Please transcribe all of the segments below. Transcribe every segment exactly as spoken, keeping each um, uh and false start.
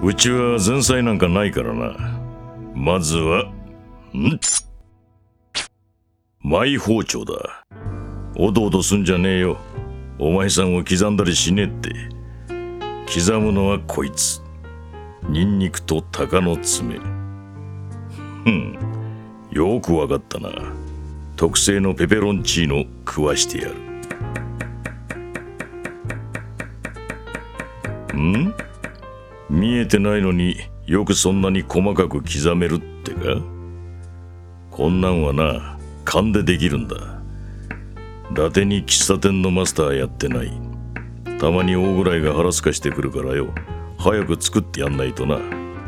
うちは前菜なんかないからな。まずはんマイ包丁だ。おどおどすんじゃねえよ。お前さんを刻んだりしねえって。刻むのはこいつ。ニンニクと鷹の爪。ふん、よくわかったな。特製のペペロンチーノ食わしてやる。ん？見えてないのによくそんなに細かく刻めるってか？こんなんはな、勘でできるんだ。伊達に喫茶店のマスターやってない。たまに大蔵が腹すかしてくるからよ、早く作ってやんないとな。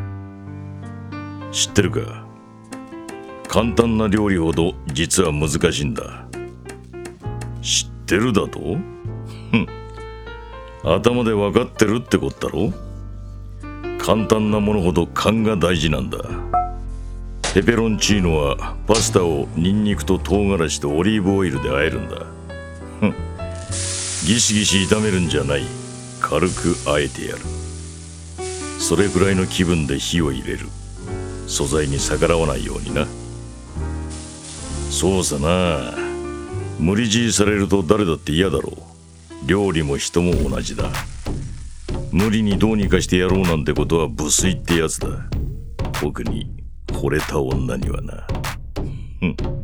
知ってるか？簡単な料理ほど実は難しいんだ。知ってるだと？ふん、頭で分かってるってことだろ？簡単なものほど勘が大事なんだ。ペペロンチーノはパスタをニンニクと唐辛子とオリーブオイルで和えるんだ。ふん、ギシギシ炒めるんじゃない。軽く和えてやる。それくらいの気分で火を入れる。素材に逆らわないようにな。そうさな。無理強いされると誰だって嫌だろう。料理も人も同じだ。無理にどうにかしてやろうなんてことは無粋ってやつだ。特に惚れた女にはな。